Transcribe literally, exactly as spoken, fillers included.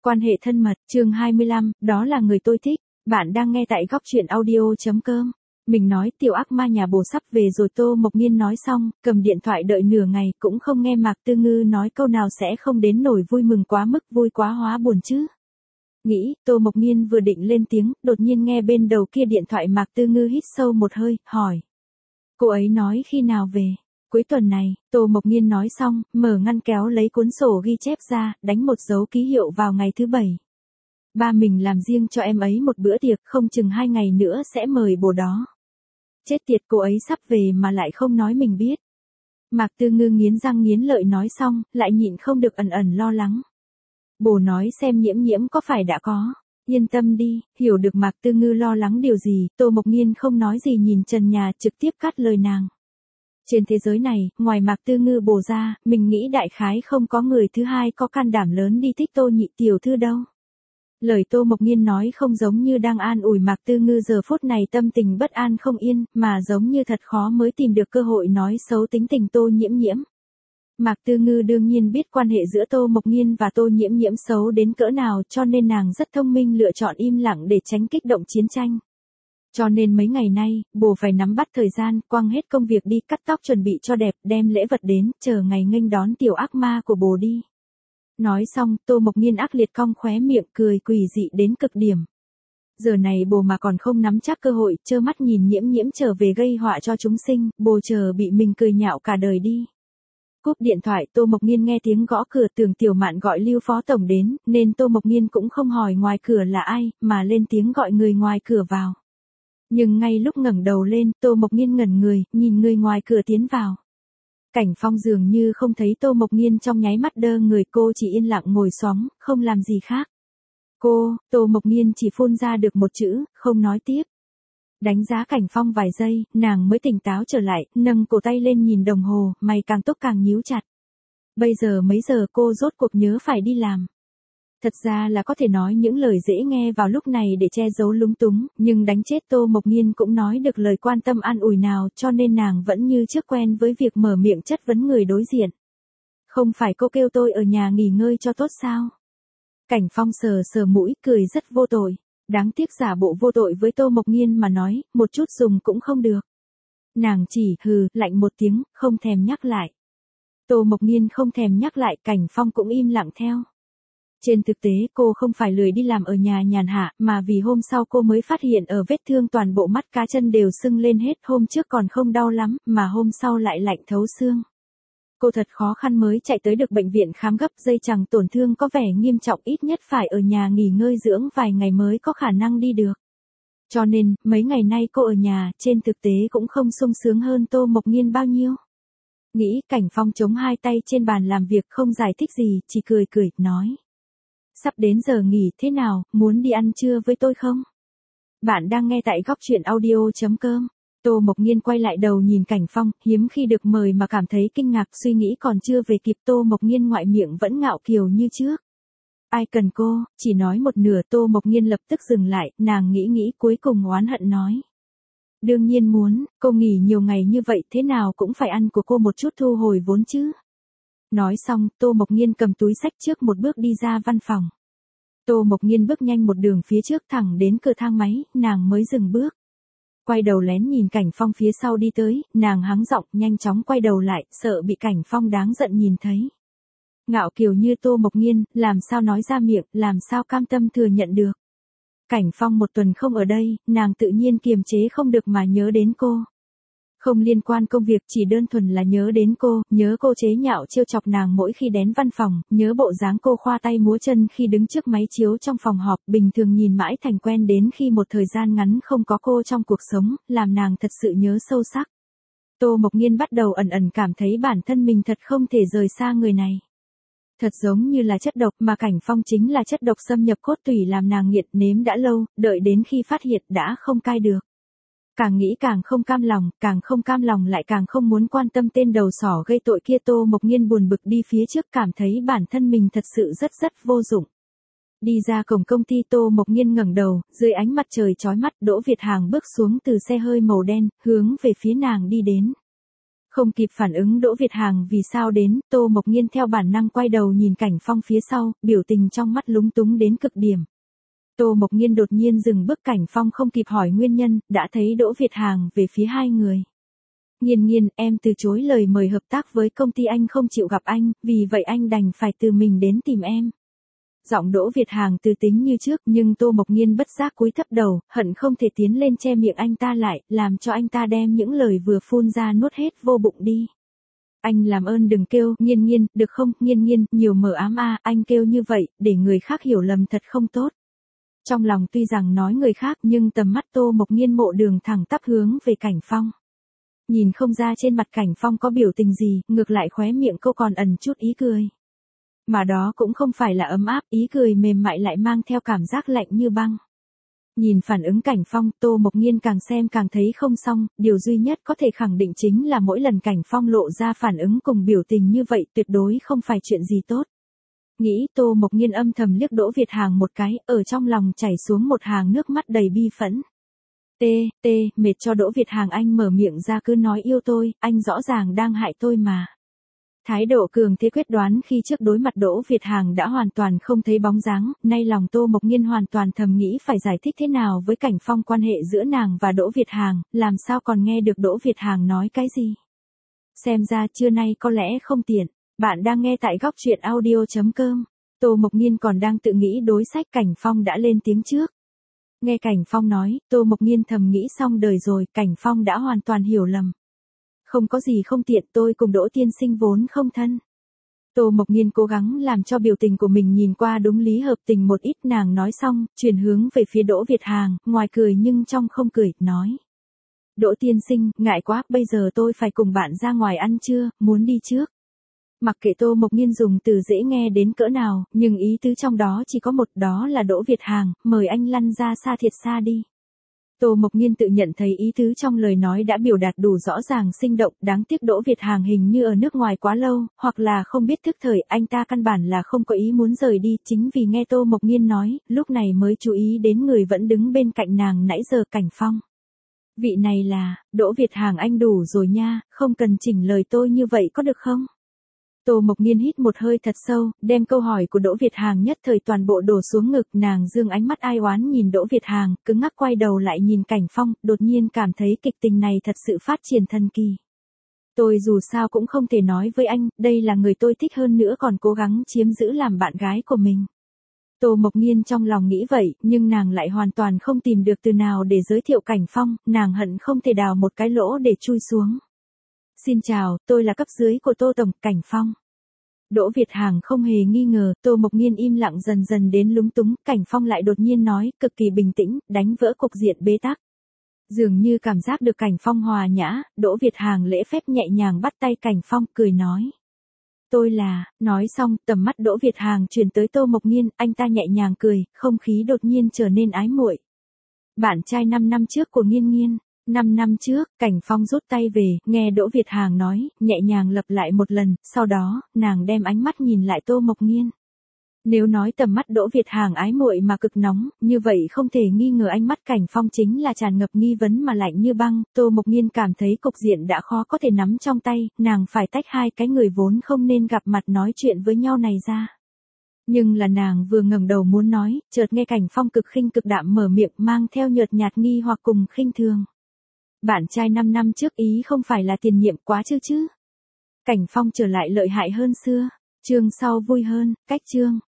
Quan hệ thân mật, chương hai mươi lăm, đó là người tôi thích. Bạn đang nghe tại góc truyện audio.com. Mình nói tiểu ác ma nhà bồ sắp về rồi. Tô Mộc Nhiên nói xong, cầm điện thoại đợi nửa ngày cũng không nghe Mạc Tư Ngư nói câu nào sẽ không đến nổi vui mừng quá mức vui quá hóa buồn chứ. Nghĩ, Tô Mộc Nhiên vừa định lên tiếng, đột nhiên nghe bên đầu kia điện thoại Mạc Tư Ngư hít sâu một hơi, hỏi. Cô ấy nói khi nào về? Cuối tuần này, Tô Mộc Nhiên nói xong, mở ngăn kéo lấy cuốn sổ ghi chép ra, đánh một dấu ký hiệu vào ngày thứ bảy. Ba mình làm riêng cho em ấy một bữa tiệc, không chừng hai ngày nữa sẽ mời bồ đó. Chết tiệt, cô ấy sắp về mà lại không nói mình biết. Mạc Tư Ngư nghiến răng nghiến lợi nói xong, lại nhịn không được ẩn ẩn lo lắng. Bồ nói xem Nhiễm Nhiễm có phải đã có. Yên tâm đi, hiểu được Mạc Tư Ngư lo lắng điều gì, Tô Mộc Nhiên không nói gì nhìn trần nhà trực tiếp cắt lời nàng. Trên thế giới này, ngoài Mạc Tư Ngư bồ ra, mình nghĩ đại khái không có người thứ hai có can đảm lớn đi thích Tô nhị tiểu thư đâu. Lời Tô Mộc Nhiên nói không giống như đang an ủi Mạc Tư Ngư giờ phút này tâm tình bất an không yên, mà giống như thật khó mới tìm được cơ hội nói xấu tính tình Tô Nhiễm Nhiễm. Mạc Tư Ngư đương nhiên biết quan hệ giữa Tô Mộc Nhiên và Tô Nhiễm Nhiễm xấu đến cỡ nào, cho nên nàng rất thông minh lựa chọn im lặng để tránh kích động chiến tranh. Cho nên mấy ngày nay, bồ phải nắm bắt thời gian, quăng hết công việc đi cắt tóc chuẩn bị cho đẹp, đem lễ vật đến, chờ ngày nghênh đón tiểu ác ma của bồ đi. Nói xong, Tô Mộc Nhiên ác liệt cong khóe miệng cười quỷ dị đến cực điểm. Giờ này bồ mà còn không nắm chắc cơ hội, trơ mắt nhìn Nhiễm Nhiễm trở về gây họa cho chúng sinh, bồ chờ bị mình cười nhạo cả đời đi. Cúp điện thoại, Tô Mộc Nhiên nghe tiếng gõ cửa, tưởng Tiểu Mạn gọi Lưu Phó Tổng đến, nên Tô Mộc Nhiên cũng không hỏi ngoài cửa là ai, mà lên tiếng gọi người ngoài cửa vào. Nhưng ngay lúc ngẩng đầu lên, Tô Mộc Nhiên ngẩn người, nhìn người ngoài cửa tiến vào. Cảnh Phong dường như không thấy Tô Mộc Nhiên trong nháy mắt đơ người, cô chỉ yên lặng ngồi xổm, không làm gì khác. Cô, Tô Mộc Nhiên chỉ phun ra được một chữ, không nói tiếp. Đánh giá Cảnh Phong vài giây, nàng mới tỉnh táo trở lại, nâng cổ tay lên nhìn đồng hồ, mày càng túc càng nhíu chặt. Bây giờ mấy giờ cô rốt cuộc nhớ phải đi làm? Thật ra là có thể nói những lời dễ nghe vào lúc này để che giấu lúng túng, nhưng đánh chết Tô Mộc Nhiên cũng nói được lời quan tâm an ủi nào, cho nên nàng vẫn như trước quen với việc mở miệng chất vấn người đối diện. Không phải cô kêu tôi ở nhà nghỉ ngơi cho tốt sao? Cảnh Phong sờ sờ mũi, cười rất vô tội. Đáng tiếc giả bộ vô tội với Tô Mộc Nhiên mà nói, một chút dùng cũng không được. Nàng chỉ hừ, lạnh một tiếng, không thèm nhắc lại. Tô Mộc Nhiên không thèm nhắc lại, Cảnh Phong cũng im lặng theo. Trên thực tế cô không phải lười đi làm ở nhà nhàn hạ, mà vì hôm sau cô mới phát hiện ở vết thương toàn bộ mắt cá chân đều sưng lên hết, hôm trước còn không đau lắm, mà hôm sau lại lạnh thấu xương. Cô thật khó khăn mới chạy tới được bệnh viện khám gấp, dây chằng tổn thương có vẻ nghiêm trọng, ít nhất phải ở nhà nghỉ ngơi dưỡng vài ngày mới có khả năng đi được. Cho nên, mấy ngày nay cô ở nhà, trên thực tế cũng không sung sướng hơn Tô Mộc Nhiên bao nhiêu. Nghĩ, Cảnh Phong chống hai tay trên bàn làm việc không giải thích gì, chỉ cười cười, nói. Sắp đến giờ nghỉ, thế nào, muốn đi ăn trưa với tôi không? Bạn đang nghe tại góc truyện audio.com. Tô Mộc Nhiên quay lại đầu nhìn Cảnh Phong, hiếm khi được mời mà cảm thấy kinh ngạc, suy nghĩ còn chưa về kịp, Tô Mộc Nhiên ngoại miệng vẫn ngạo kiều như trước. Ai cần cô, chỉ nói một nửa. Tô Mộc Nhiên lập tức dừng lại, nàng nghĩ nghĩ cuối cùng oán hận nói. Đương nhiên muốn, cô nghỉ nhiều ngày như vậy thế nào cũng phải ăn của cô một chút thu hồi vốn chứ. Nói xong, Tô Mộc Nhiên cầm túi xách trước một bước đi ra văn phòng. Tô Mộc Nhiên bước nhanh một đường phía trước thẳng đến cửa thang máy, nàng mới dừng bước. Quay đầu lén nhìn Cảnh Phong phía sau đi tới, nàng hắng giọng, nhanh chóng quay đầu lại, sợ bị Cảnh Phong đáng giận nhìn thấy. Ngạo kiều như Tô Mộc Nhiên, làm sao nói ra miệng, làm sao cam tâm thừa nhận được. Cảnh Phong một tuần không ở đây, nàng tự nhiên kiềm chế không được mà nhớ đến cô. Không liên quan công việc, chỉ đơn thuần là nhớ đến cô, nhớ cô chế nhạo trêu chọc nàng mỗi khi đến văn phòng, nhớ bộ dáng cô khoa tay múa chân khi đứng trước máy chiếu trong phòng họp, bình thường nhìn mãi thành quen đến khi một thời gian ngắn không có cô trong cuộc sống, làm nàng thật sự nhớ sâu sắc. Tô Mộc Nhiên bắt đầu ẩn ẩn cảm thấy bản thân mình thật không thể rời xa người này. Thật giống như là chất độc, mà Cảnh Phong chính là chất độc xâm nhập cốt tủy làm nàng nghiện, nếm đã lâu, đợi đến khi phát hiện đã không cai được. Càng nghĩ càng không cam lòng, càng không cam lòng lại càng không muốn quan tâm tên đầu sỏ gây tội kia. Tô Mộc Nhiên buồn bực đi phía trước, cảm thấy bản thân mình thật sự rất rất vô dụng. Đi ra cổng công ty, Tô Mộc Nhiên ngẩng đầu, dưới ánh mặt trời chói mắt, Đỗ Việt Hàng bước xuống từ xe hơi màu đen, hướng về phía nàng đi đến. Không kịp phản ứng Đỗ Việt Hằng vì sao đến, Tô Mộc Nghiên theo bản năng quay đầu nhìn Cảnh Phong phía sau, biểu tình trong mắt lúng túng đến cực điểm. Tô Mộc Nghiên đột nhiên dừng bước, Cảnh Phong không kịp hỏi nguyên nhân, đã thấy Đỗ Việt Hằng về phía hai người. Nghiên Nghiên, em từ chối lời mời hợp tác với công ty, anh không chịu gặp anh, vì vậy anh đành phải tự mình đến tìm em. Giọng Đỗ Việt Hằng từ tính như trước, nhưng Tô Mộc Nghiên bất giác cúi thấp đầu, hận không thể tiến lên che miệng anh ta lại, làm cho anh ta đem những lời vừa phun ra nuốt hết vô bụng đi. Anh làm ơn đừng kêu, Nghiên Nghiên, được không, Nghiên Nghiên, nhiều mờ ám a, anh kêu như vậy, để người khác hiểu lầm thật không tốt. Trong lòng tuy rằng nói người khác, nhưng tầm mắt Tô Mộc Nghiên mộ đường thẳng tắp hướng về Cảnh Phong. Nhìn không ra trên mặt Cảnh Phong có biểu tình gì, ngược lại khóe miệng cô còn ẩn chút ý cười. Mà đó cũng không phải là ấm áp, ý cười mềm mại lại mang theo cảm giác lạnh như băng. Nhìn phản ứng Cảnh Phong, Tô Mộc Nghiên càng xem càng thấy không xong, điều duy nhất có thể khẳng định chính là mỗi lần Cảnh Phong lộ ra phản ứng cùng biểu tình như vậy tuyệt đối không phải chuyện gì tốt. Nghĩ, Tô Mộc Nghiên âm thầm liếc Đỗ Việt Hằng một cái, ở trong lòng chảy xuống một hàng nước mắt đầy bi phẫn. Tê, tê, mệt cho Đỗ Việt Hằng, anh mở miệng ra cứ nói yêu tôi, anh rõ ràng đang hại tôi mà. Thái độ cường thế quyết đoán khi trước đối mặt Đỗ Việt Hằng đã hoàn toàn không thấy bóng dáng, nay lòng Tô Mộc Nghiên hoàn toàn thầm nghĩ phải giải thích thế nào với Cảnh Phong, quan hệ giữa nàng và Đỗ Việt Hằng, làm sao còn nghe được Đỗ Việt Hằng nói cái gì. Xem ra trưa nay có lẽ không tiện, bạn đang nghe tại góc truyện audio chấm com. Tô Mộc Nghiên còn đang tự nghĩ đối sách, Cảnh Phong đã lên tiếng trước. Nghe Cảnh Phong nói, Tô Mộc Nghiên thầm nghĩ xong đời rồi, Cảnh Phong đã hoàn toàn hiểu lầm. Không có gì không tiện, tôi cùng Đỗ tiên sinh vốn không thân. Tô Mộc Nghiên cố gắng làm cho biểu tình của mình nhìn qua đúng lý hợp tình một ít, nàng nói xong, chuyển hướng về phía Đỗ Việt Hằng, ngoài cười nhưng trong không cười, nói. Đỗ tiên sinh, ngại quá, bây giờ tôi phải cùng bạn ra ngoài ăn trưa, muốn đi trước. Mặc kệ Tô Mộc Nghiên dùng từ dễ nghe đến cỡ nào, nhưng ý tứ trong đó chỉ có một, đó là Đỗ Việt Hằng, mời anh lăn ra xa thiệt xa đi. Tô Mộc Nghiên tự nhận thấy ý tứ trong lời nói đã biểu đạt đủ rõ ràng sinh động, đáng tiếc Đỗ Việt Hằng hình như ở nước ngoài quá lâu, hoặc là không biết thức thời, anh ta căn bản là không có ý muốn rời đi, chính vì nghe Tô Mộc Nghiên nói, lúc này mới chú ý đến người vẫn đứng bên cạnh nàng nãy giờ, Cảnh Phong. Vị này là, Đỗ Việt Hằng, anh đủ rồi nha, không cần chỉnh lời tôi như vậy có được không? Tô Mộc Nghiên hít một hơi thật sâu, đem câu hỏi của Đỗ Việt Hằng nhất thời toàn bộ đổ xuống ngực, nàng dương ánh mắt ai oán nhìn Đỗ Việt Hằng, cứng ngắc quay đầu lại nhìn Cảnh Phong, đột nhiên cảm thấy kịch tình này thật sự phát triển thần kỳ. Tôi dù sao cũng không thể nói với anh, đây là người tôi thích, hơn nữa còn cố gắng chiếm giữ làm bạn gái của mình. Tô Mộc Nghiên trong lòng nghĩ vậy, nhưng nàng lại hoàn toàn không tìm được từ nào để giới thiệu Cảnh Phong, nàng hận không thể đào một cái lỗ để chui xuống. Xin chào, tôi là cấp dưới của Tô Tổng, Cảnh Phong. Đỗ Việt Hằng không hề nghi ngờ, Tô Mộc Nghiên im lặng dần dần đến lúng túng, Cảnh Phong lại đột nhiên nói, cực kỳ bình tĩnh, đánh vỡ cục diện bế tắc. Dường như cảm giác được Cảnh Phong hòa nhã, Đỗ Việt Hằng lễ phép nhẹ nhàng bắt tay Cảnh Phong, cười nói. Tôi là, nói xong, tầm mắt Đỗ Việt Hằng chuyển tới Tô Mộc Nghiên, anh ta nhẹ nhàng cười, không khí đột nhiên trở nên ái muội. Bạn trai năm năm trước của Nghiên Nghiên. Năm năm trước, Cảnh Phong rút tay về, nghe Đỗ Việt Hằng nói, nhẹ nhàng lặp lại một lần, sau đó, nàng đem ánh mắt nhìn lại Tô Mộc Nghiên. Nếu nói tầm mắt Đỗ Việt Hằng ái muội mà cực nóng, như vậy không thể nghi ngờ ánh mắt Cảnh Phong chính là tràn ngập nghi vấn mà lạnh như băng. Tô Mộc Nghiên cảm thấy cục diện đã khó có thể nắm trong tay, nàng phải tách hai cái người vốn không nên gặp mặt nói chuyện với nhau này ra. Nhưng là nàng vừa ngẩng đầu muốn nói, chợt nghe Cảnh Phong cực khinh cực đạm mở miệng, mang theo nhợt nhạt nghi hoặc cùng khinh thường. Bạn trai năm năm trước ý không phải là tiền nhiệm quá chứ chứ. Cảnh Phong trở lại lợi hại hơn xưa, chương sau vui hơn, cách chương.